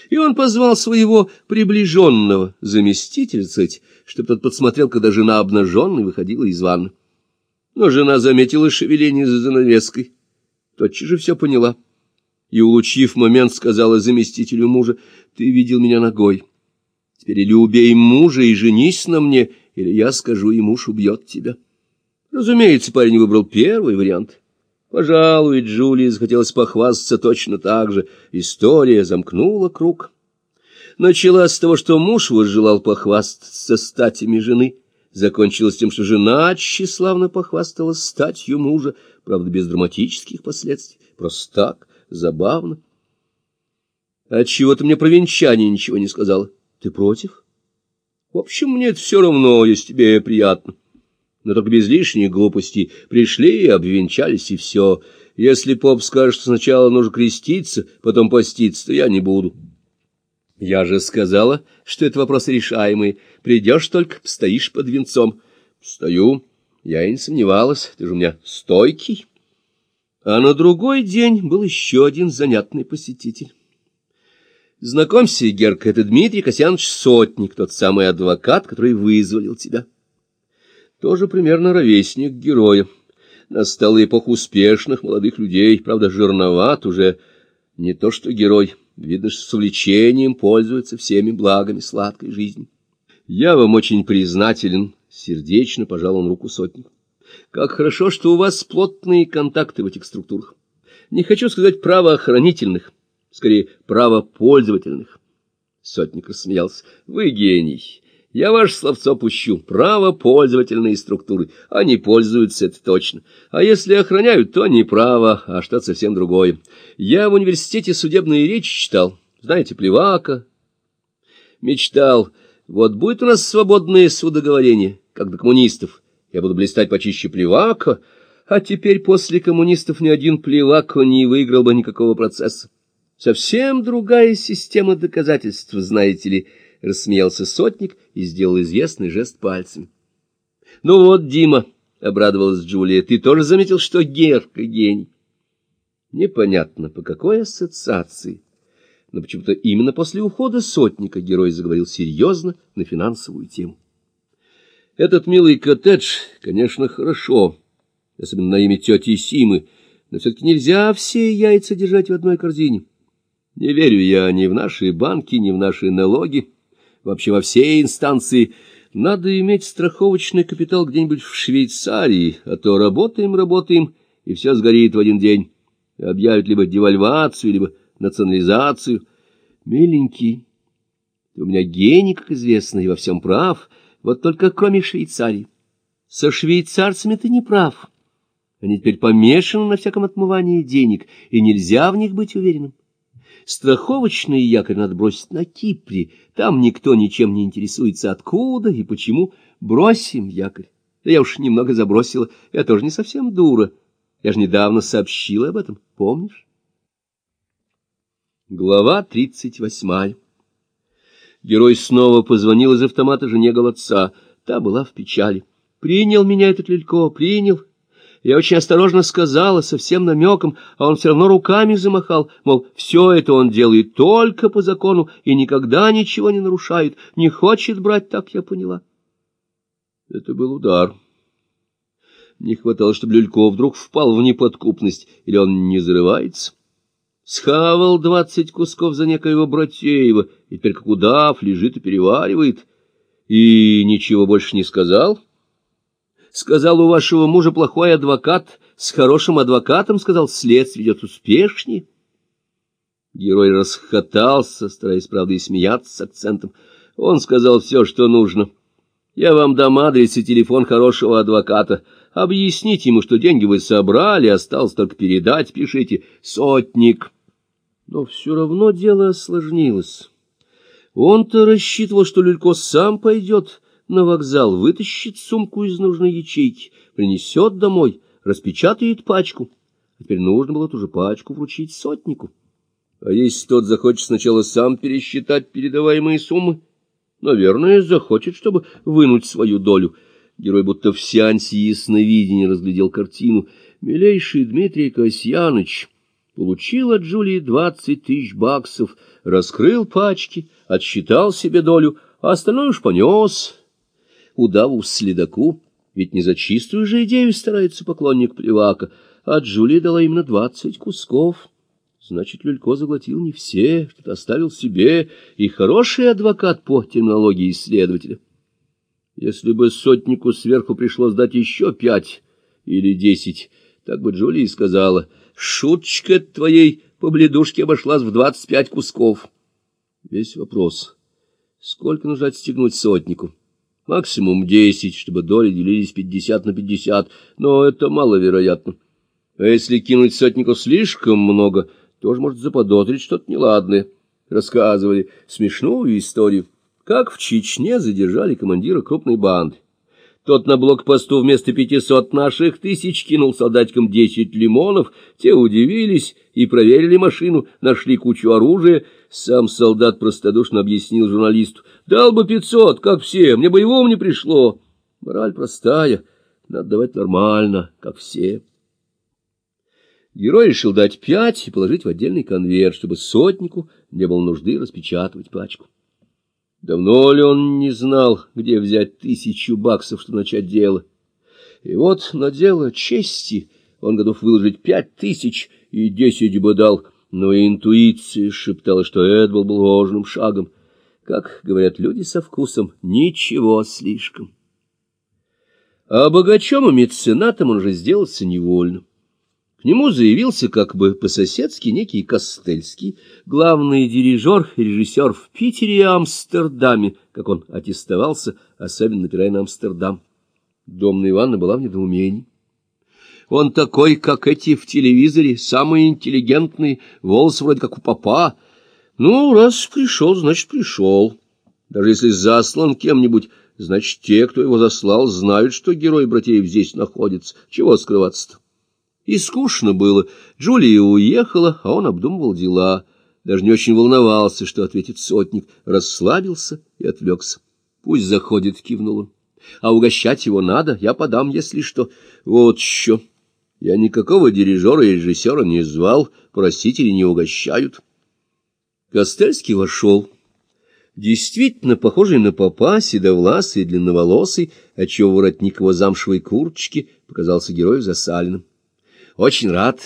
И он позвал своего приближенного заместителя, чтобы тот подсмотрел, когда жена обнаженной выходила из ванны. Но жена заметила шевеление за занавеской, тотчас же все поняла. И, улучив момент, сказала заместителю мужа: «Ты видел меня нагой. Теперь или убей мужа и женись на мне, или я скажу, и муж убьет тебя». Разумеется, парень выбрал первый вариант. Пожалуй, Джулии захотелось похвастаться точно так же. История замкнула круг. Началась с того, что муж возжелал похвастаться статями жены. Закончилась тем, что жена тщеславно похвасталась статью мужа, правда, без драматических последствий. Просто так, забавно. «Отчего ты мне про венчание ничего не сказала? Ты против?» «В общем, мне это все равно, если тебе приятно. Но только без лишних глупостей. Пришли, обвенчались, и все. Если поп скажет, что сначала нужно креститься, потом поститься, то я не буду». «Я же сказала, что это вопрос решаемый. Придешь только, стоишь под венцом». «Стою. Я и не сомневалась. Ты же у меня стойкий». А на другой день был еще один занятный посетитель. «Знакомься, Герка, это Дмитрий Касьянович Сотник, тот самый адвокат, который вызволил тебя». Тоже примерно ровесник героя. Настала эпоха успешных молодых людей, правда, жирноват уже, не то что герой. Видно, что с увлечением пользуется всеми благами сладкой жизни. «Я вам очень признателен», — сердечно пожал он руку Сотнику. «Как хорошо, что у вас плотные контакты в этих структурах. Не хочу сказать правоохранительных, скорее правопользовательных». Сотник рассмеялся. «Вы гений. Я ваше словцо пущу. Правопользовательные структуры. Они пользуются, это точно. А если охраняют, то не право, а что-то совсем другое. Я в университете судебные речи читал. Знаете, Плевака. Мечтал. Вот будет у нас свободное судоговорение, как до коммунистов. Я буду блистать почище Плевака. А теперь после коммунистов ни один Плевака не выиграл бы никакого процесса. Совсем другая система доказательств, знаете ли». — рассмеялся Сотник и сделал известный жест пальцем. — Ну вот, Дима, — обрадовалась Джулия, — ты тоже заметил, что Герка гений? Непонятно, по какой ассоциации, но почему-то именно после ухода Сотника герой заговорил серьезно на финансовую тему. Этот милый коттедж, конечно, хорошо, особенно на имя тети Симы, но все-таки нельзя все яйца держать в одной корзине. Не верю я ни в наши банки, ни в наши налоги. Вообще во все инстанции надо иметь страховочный капитал где-нибудь в Швейцарии, а то работаем, и все сгорит в один день. Объявят либо девальвацию, либо национализацию. Миленький, ты у меня гений, как известно, и во всем прав, вот только кроме Швейцарии. Со швейцарцами ты не прав. Они теперь помешаны на всяком отмывании денег, и нельзя в них быть уверенным. Страховочный якорь надо бросить на Кипре. Там никто ничем не интересуется, откуда и почему. Бросим якорь. Да я уж немного забросила. Я тоже не совсем дура. Я же недавно сообщила об этом. Помнишь? Глава 38. Герой снова позвонил из автомата жене Голодца. Та была в печали. Принял меня этот Лелько, принял. Я очень осторожно сказала, совсем намеком, а он все равно руками замахал, мол, все это он делает только по закону и никогда ничего не нарушает, не хочет брать, так я поняла. Это был удар. Не хватало, чтобы Люлько вдруг впал в неподкупность, или он не зарывается. Схавал 20 кусков за некоего Братеева, и теперь как удав лежит и переваривает, и ничего больше не сказал. Сказал, у вашего мужа плохой адвокат, с хорошим адвокатом, сказал, следствие идет успешнее. Герой расхохотался, стараясь, правда, и смеяться с акцентом. Он сказал все, что нужно. Я вам дам адрес и телефон хорошего адвоката. Объясните ему, что деньги вы собрали, осталось только передать, пишите «Сотник». Но все равно дело осложнилось. Он-то рассчитывал, что Люлько сам пойдет на вокзал, вытащит сумку из нужной ячейки, принесет домой, распечатает пачку. А теперь нужно было ту же пачку вручить Сотнику. А если тот захочет сначала сам пересчитать передаваемые суммы, наверное, захочет, чтобы вынуть свою долю. Герой будто в сеансе ясновидения разглядел картину. Милейший Дмитрий Касьяныч Получил от Джулии 20 тысяч баксов, раскрыл пачки, отсчитал себе долю, а остальное уж понес удаву следаку, ведь не за чистую же идею старается поклонник Плевака, а Джулия дала именно 20 кусков. Значит, Люлько заглотил не все, что-то оставил себе, и хороший адвокат по терминологии исследователя. Если бы сотнику сверху пришлось дать еще 5 или 10, так бы Джулия и сказала: шуточка твоей побледушки обошлась в 25 кусков. Весь вопрос: сколько нужно отстегнуть сотнику? Максимум 10, чтобы доли делились 50 на 50, но это маловероятно. А если кинуть сотнику слишком много, тоже может заподозрить что-то неладное. Рассказывали смешную историю, как в Чечне задержали командира крупной банды. Тот на блокпосту вместо 500 наших тысяч кинул солдатикам 10 лимонов, те удивились и проверили машину, нашли кучу оружия. Сам солдат простодушно объяснил журналисту: дал бы 500, как все, мне бы и в ум не пришло. Мораль простая, надо давать нормально, как все. Герой решил дать 5 и положить в отдельный конверт, чтобы сотнику не было нужды распечатывать пачку. Давно ли он не знал, где взять 1000 баксов, чтобы начать дело? И вот на дело чести он готов выложить 5000 и 10 бы дал, но интуиция шептала, что это был бы ложным шагом. Как говорят люди со вкусом, ничего слишком. А богачом и меценатом он уже сделался невольно. К нему заявился как бы по-соседски некий Костельский, главный дирижер и режиссер в Питере и Амстердаме, как он аттестовался, особенно напирая на Амстердам. Домна Ивановна была в недоумении. Он такой, как эти в телевизоре, самый интеллигентный, волосы вроде как у попа. Ну, раз пришел, значит, пришел. Даже если заслан кем-нибудь, значит, те, кто его заслал, знают, что герой Братеев здесь находится. Чего скрываться-то? И скучно было. Джулия уехала, а он обдумывал дела. Даже не очень волновался, что ответит сотник. Расслабился и отвлекся. «Пусть заходит», — кивнул он. «А угощать его надо, я подам, если что. Вот еще. Я никакого дирижера и режиссера не звал, просители не угощают». Костельский вошел. Действительно похожий на попа, седовласый и длинноволосый, отчего воротник его замшевой курточки показался герою засаленным. Очень рад,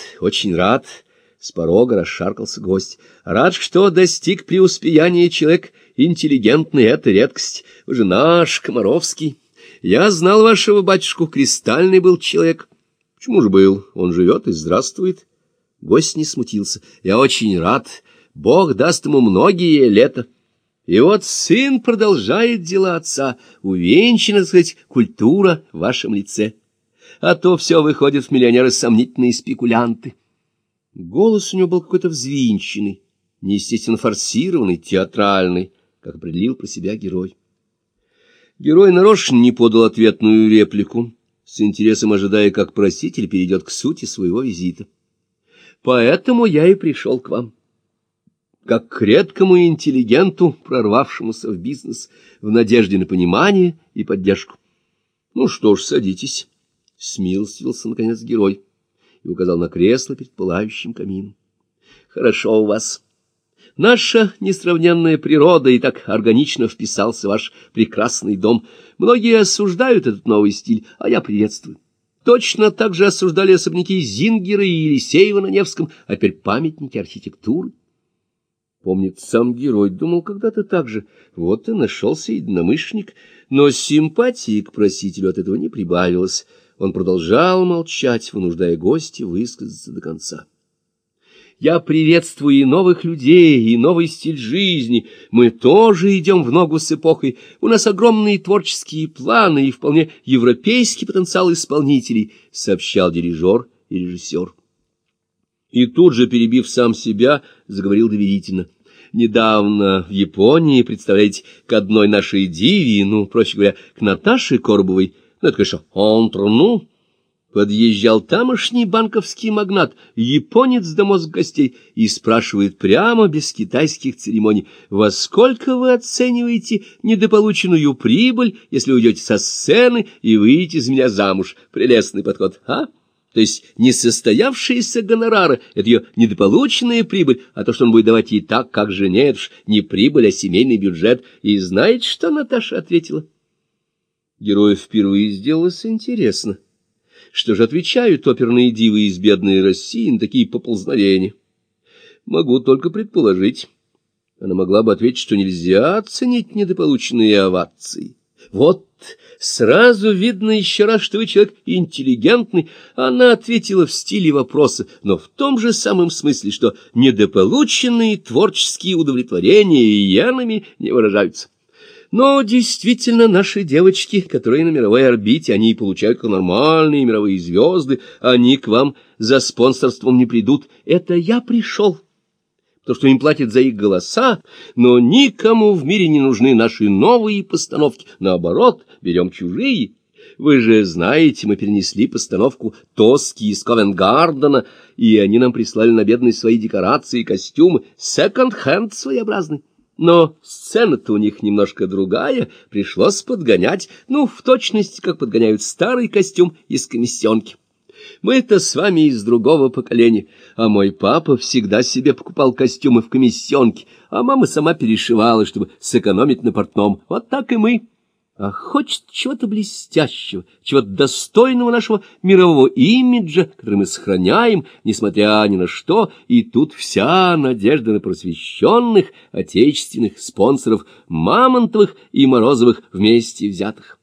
с порога расшаркался гость. Рад, что достиг преуспеяния человек интеллигентный, это редкость. Вы же наш, Комаровский. Я знал вашего батюшку, кристальный был человек. Почему же был? Он живет и здравствует. Гость не смутился. Я очень рад. Бог даст ему многие лета. И вот сын продолжает дела отца. Увенчана, так сказать, культура в вашем лице. А то все выходит в миллионеры сомнительные спекулянты. Голос у него был какой-то взвинченный, неестественно форсированный, театральный, как определил про себя герой. Герой нарочно не подал ответную реплику, с интересом ожидая, как проситель перейдет к сути своего визита. Поэтому я и пришел к вам, как к редкому интеллигенту, прорвавшемуся в бизнес, в надежде на понимание и поддержку. Ну что ж, садитесь. Смилостивился, наконец, герой и указал на кресло перед пылающим камином. Хорошо у вас. Наша несравненная природа и так органично вписался в ваш прекрасный дом. Многие осуждают этот новый стиль, а я приветствую. Точно так же осуждали особняки Зингера и Елисеева на Невском, а теперь памятники архитектуры. Помнит, сам герой думал когда-то так же. Вот и нашелся единомышленник, но симпатии к просителю от этого не прибавилось. Он продолжал молчать, вынуждая гостя высказаться до конца. Я приветствую и новых людей, и новый стиль жизни. Мы тоже идем в ногу с эпохой. У нас огромные творческие планы и вполне европейский потенциал исполнителей, сообщал дирижер и режиссер. И тут же, перебив сам себя, заговорил доверительно. Недавно в Японии, представляете, к одной нашей диве, ну, проще говоря, к Наташе Коробовой, ну, это, конечно, entre-nous, подъезжал тамошний банковский магнат, японец до мозга гостей, и спрашивает прямо, без китайских церемоний: во сколько вы оцениваете недополученную прибыль, если уйдете со сцены и выйдете за меня замуж? Прелестный подход, а? То есть несостоявшиеся гонорары — это ее недополученная прибыль, а то, что он будет давать ей так, как жене, это ж не прибыль, а семейный бюджет. И знаете, что Наташа ответила? Герою впервые сделалось интересно. Что же отвечают оперные дивы из бедной России на такие поползновения? Могу только предположить. Она могла бы ответить, что нельзя оценить недополученные овации. Вот сразу видно еще раз, что вы человек интеллигентный. Она ответила в стиле вопроса, но в том же самом смысле, что недополученные творческие удовлетворения иенами не выражаются. Но действительно наши девочки, которые на мировой орбите, они и получают как нормальные мировые звезды, они к вам за спонсорством не придут. Это я пришел. То, что им платят за их голоса, но никому в мире не нужны наши новые постановки. Наоборот, берем чужие. Вы же знаете, мы перенесли постановку «Тоски» из Ковент-Гардена, и они нам прислали на бедные свои декорации и костюмы, секонд-хенд своеобразный. Но сцена-то у них немножко другая, пришлось подгонять, в точности, как подгоняют старый костюм из комиссионки. Мы-то с вами из другого поколения, а мой папа всегда себе покупал костюмы в комиссионке, а мама сама перешивала, чтобы сэкономить на портном. Вот так и мы. А хочет чего-то блестящего, чего-то достойного нашего мирового имиджа, который мы сохраняем, несмотря ни на что, и тут вся надежда на просвещенных отечественных спонсоров Мамонтовых и Морозовых вместе взятых.